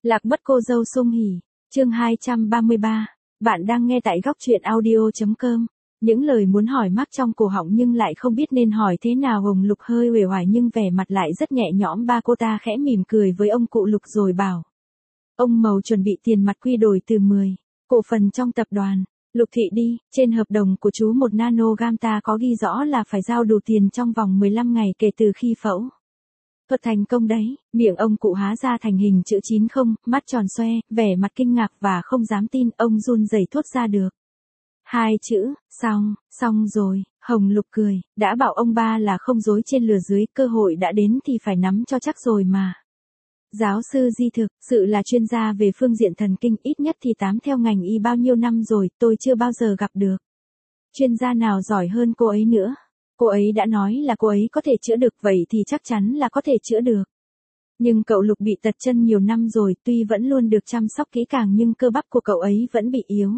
Lạc mất cô dâu sum hỉ, chương 233, bạn đang nghe tại góc truyện audio.com. Những lời muốn hỏi mắc trong cổ họng nhưng lại không biết nên hỏi thế nào. Hồng Lục hơi uể oải nhưng vẻ mặt lại rất nhẹ nhõm. Ba cô ta khẽ mỉm cười với ông cụ Lục rồi bảo. Ông Mầu chuẩn bị tiền mặt quy đổi từ 10 cổ phần trong tập đoàn Lục Thị đi, trên hợp đồng của chú 1 nanogam ta có ghi rõ là phải giao đủ tiền trong vòng 15 ngày kể từ khi phẫu thuật thành công đấy. Miệng ông cụ há ra thành hình chữ 90, mắt tròn xoe, vẻ mặt kinh ngạc và không dám tin. Ông run rẩy thốt ra được 2 chữ, xong rồi. Hồng Lục cười, đã bảo ông ba là không dối trên lừa dưới, cơ hội đã đến thì phải nắm cho chắc rồi mà. Giáo sư Di thực sự là chuyên gia về phương diện thần kinh, ít nhất thì 8 theo ngành y bao nhiêu năm rồi, tôi chưa bao giờ gặp được chuyên gia nào giỏi hơn cô ấy nữa. Cô ấy đã nói là cô ấy có thể chữa được, vậy thì chắc chắn là có thể chữa được. Nhưng cậu Lục bị tật chân nhiều năm rồi, tuy vẫn luôn được chăm sóc kỹ càng nhưng cơ bắp của cậu ấy vẫn bị yếu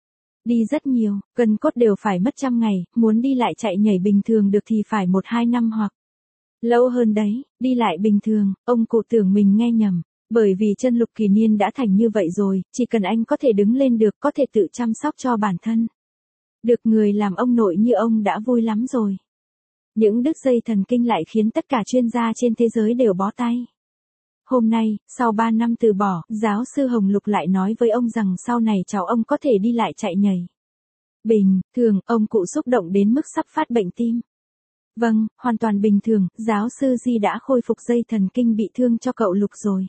đi rất nhiều, gân cốt đều phải mất 100 ngày, muốn đi lại chạy nhảy bình thường được thì phải 1-2 năm hoặc lâu hơn đấy. Đi lại bình thường, ông cụ tưởng mình nghe nhầm, bởi vì chân Lục Kỳ Niên đã thành như vậy rồi, chỉ cần anh có thể đứng lên được, có thể tự chăm sóc cho bản thân được, người làm ông nội như ông đã vui lắm rồi. Những đứt dây thần kinh lại khiến tất cả chuyên gia trên thế giới đều bó tay. Hôm nay, sau 3 năm từ bỏ, giáo sư Hồng Lục lại nói với ông rằng sau này cháu ông có thể đi lại chạy nhảy bình thường. Ông cụ xúc động đến mức sắp phát bệnh tim. Vâng, hoàn toàn bình thường, giáo sư Di đã khôi phục dây thần kinh bị thương cho cậu Lục rồi.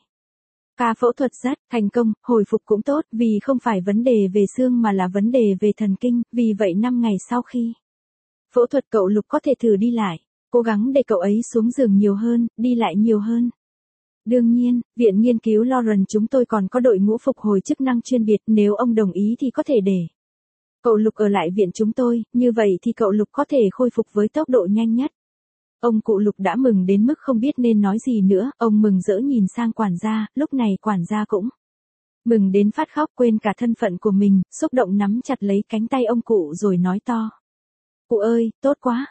Ca phẫu thuật rất thành công, hồi phục cũng tốt, vì không phải vấn đề về xương mà là vấn đề về thần kinh, vì vậy 5 ngày sau khi phẫu thuật cậu Lục có thể thử đi lại, cố gắng để cậu ấy xuống giường nhiều hơn, đi lại nhiều hơn. Đương nhiên, Viện Nghiên cứu Lawrence chúng tôi còn có đội ngũ phục hồi chức năng chuyên biệt, nếu ông đồng ý thì có thể để cậu Lục ở lại viện chúng tôi, như vậy thì cậu Lục có thể khôi phục với tốc độ nhanh nhất. Ông cụ Lục đã mừng đến mức không biết nên nói gì nữa, ông mừng rỡ nhìn sang quản gia, lúc này quản gia cũng mừng đến phát khóc, quên cả thân phận của mình, xúc động nắm chặt lấy cánh tay ông cụ rồi nói to. Cụ ơi, tốt quá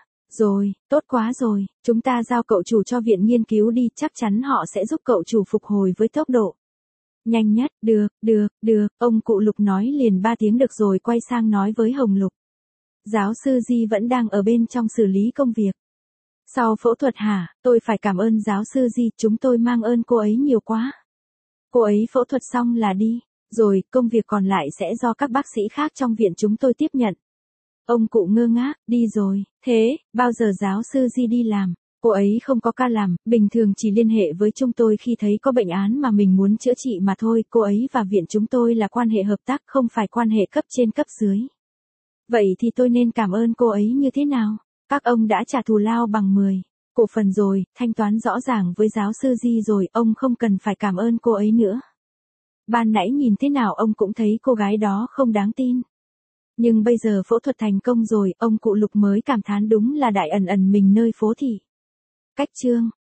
rồi, chúng ta giao cậu chủ cho viện nghiên cứu đi, chắc chắn họ sẽ giúp cậu chủ phục hồi với tốc độ nhanh nhất. Được, ông cụ Lục nói liền 3 tiếng được rồi quay sang nói với Hồng Lục. Giáo sư Di vẫn đang ở bên trong xử lý công việc. Sau phẫu thuật hả, tôi phải cảm ơn giáo sư Di, chúng tôi mang ơn cô ấy nhiều quá. Cô ấy phẫu thuật xong là đi, rồi công việc còn lại sẽ do các bác sĩ khác trong viện chúng tôi tiếp nhận. Ông cụ ngơ ngác, đi rồi, thế, bao giờ giáo sư Di đi làm? Cô ấy không có ca làm, bình thường chỉ liên hệ với chúng tôi khi thấy có bệnh án mà mình muốn chữa trị mà thôi, cô ấy và viện chúng tôi là quan hệ hợp tác, không phải quan hệ cấp trên cấp dưới. Vậy thì tôi nên cảm ơn cô ấy như thế nào? Các ông đã trả thù lao bằng 10 cổ phần rồi, thanh toán rõ ràng với giáo sư Di rồi, ông không cần phải cảm ơn cô ấy nữa. Ban nãy nhìn thế nào ông cũng thấy cô gái đó không đáng tin. Nhưng bây giờ phẫu thuật thành công rồi, ông cụ Lục mới cảm thán đúng là đại ẩn ẩn mình nơi phố thị. Cách chương